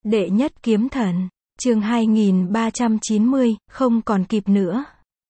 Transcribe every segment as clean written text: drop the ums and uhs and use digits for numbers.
Đệ nhất kiếm thần, chương 2390, không còn kịp nữa.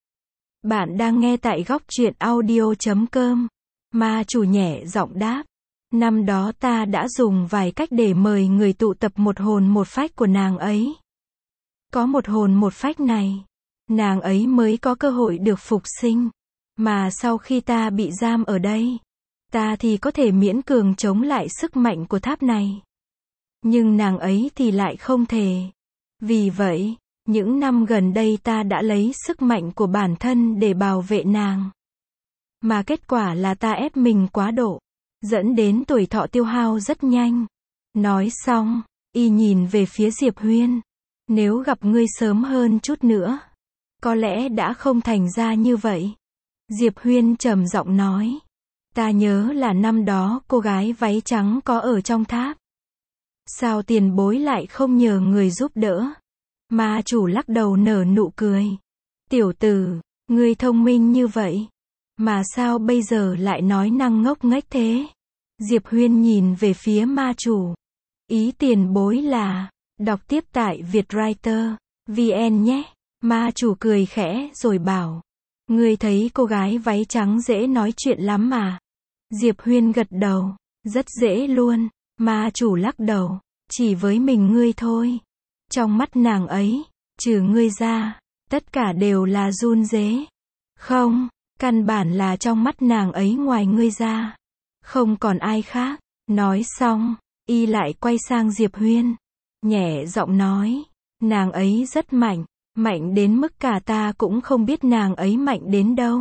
Bạn đang nghe tại góc truyện audio.com. Ma chủ nhẹ giọng đáp. Năm đó ta đã dùng vài cách để mời người tụ tập một hồn một phách của nàng ấy. Có một hồn một phách này, nàng ấy mới có cơ hội được phục sinh. Mà sau khi ta bị giam ở đây, ta thì có thể miễn cường chống lại sức mạnh của tháp này. Nhưng nàng ấy thì lại không thể. Vì vậy, những năm gần đây ta đã lấy sức mạnh của bản thân để bảo vệ nàng. Mà kết quả là ta ép mình quá độ, dẫn đến tuổi thọ tiêu hao rất nhanh. Nói xong, y nhìn về phía Diệp Huyên. Nếu gặp ngươi sớm hơn chút nữa, có lẽ đã không thành ra như vậy. Diệp Huyên trầm giọng nói. Ta nhớ là năm đó cô gái váy trắng có ở trong tháp. Sao tiền bối lại không nhờ người giúp đỡ? Ma chủ lắc đầu nở nụ cười. Tiểu tử, ngươi thông minh như vậy, mà sao bây giờ lại nói năng ngốc nghếch thế? Diệp Huyên nhìn về phía ma chủ. Ý tiền bối là, đọc tiếp tại Vietwriter VN nhé. Ma chủ cười khẽ rồi bảo. Ngươi thấy cô gái váy trắng dễ nói chuyện lắm mà. Diệp Huyên gật đầu. Rất dễ luôn. Ma chủ lắc đầu. Chỉ với mình ngươi thôi. Trong mắt nàng ấy, trừ ngươi ra, tất cả đều là run rế. Không, căn bản là trong mắt nàng ấy ngoài ngươi ra, không còn ai khác. Nói xong, y lại quay sang Diệp Huyên, nhẹ giọng nói, nàng ấy rất mạnh, mạnh đến mức cả ta cũng không biết nàng ấy mạnh đến đâu.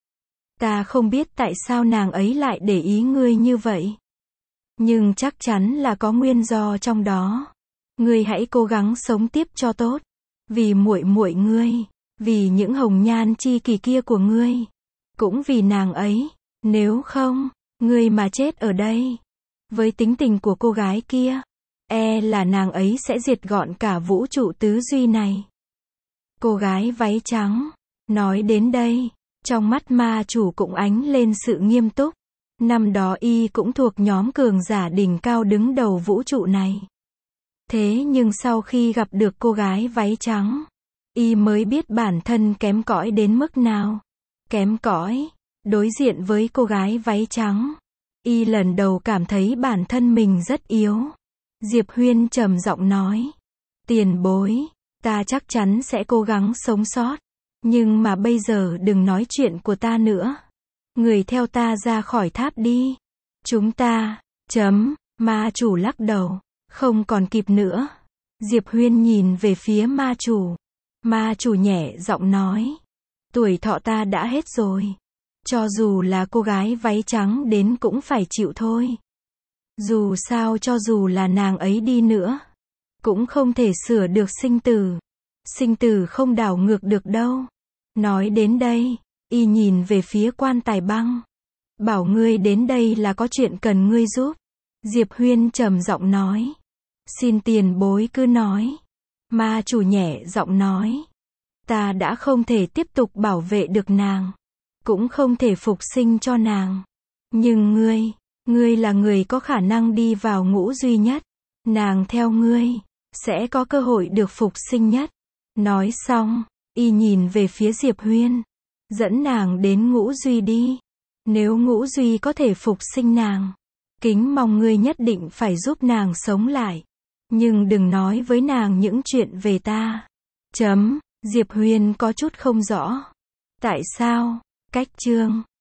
Ta không biết tại sao nàng ấy lại để ý ngươi như vậy, nhưng chắc chắn là có nguyên do trong đó. Ngươi hãy cố gắng sống tiếp cho tốt, vì muội muội ngươi, vì những hồng nhan chi kỷ kia của ngươi, cũng vì nàng ấy. Nếu không, ngươi mà chết ở đây, với tính tình của cô gái kia, là nàng ấy sẽ diệt gọn cả vũ trụ tứ duy này. Cô gái váy trắng, nói đến đây, trong mắt ma chủ cũng ánh lên sự nghiêm túc. Năm đó y cũng thuộc nhóm cường giả đỉnh cao đứng đầu vũ trụ này. Thế nhưng sau khi gặp được cô gái váy trắng, y mới biết bản thân kém cỏi đến mức nào. Kém cỏi, đối diện với cô gái váy trắng, y lần đầu cảm thấy bản thân mình rất yếu. Diệp Huyên trầm giọng nói, tiền bối, ta chắc chắn sẽ cố gắng sống sót, nhưng mà bây giờ đừng nói chuyện của ta nữa. Người theo ta ra khỏi tháp đi. Chúng ta, ma chủ lắc đầu. Không còn kịp nữa. Diệp Huyên nhìn về phía ma chủ. Ma chủ nhẹ giọng nói. Tuổi thọ ta đã hết rồi. Cho dù là cô gái váy trắng đến cũng phải chịu thôi. Dù sao cho dù là nàng ấy đi nữa, cũng không thể sửa được sinh tử. Sinh tử không đảo ngược được đâu. Nói đến đây, y nhìn về phía Quan Tài Băng. Bảo ngươi đến đây là có chuyện cần ngươi giúp. Diệp Huyên trầm giọng nói. Xin tiền bối cứ nói. Ma chủ nhẹ giọng nói. Ta đã không thể tiếp tục bảo vệ được nàng, cũng không thể phục sinh cho nàng. Nhưng ngươi là người có khả năng đi vào ngũ duy nhất. Nàng theo ngươi, sẽ có cơ hội được phục sinh nhất. Nói xong, y nhìn về phía Diệp Huyên. Dẫn nàng đến ngũ duy đi. Nếu ngũ duy có thể phục sinh nàng, kính mong ngươi nhất định phải giúp nàng sống lại. Nhưng đừng nói với nàng những chuyện về ta. Diệp Huyên có chút không rõ. Tại sao? Cách chương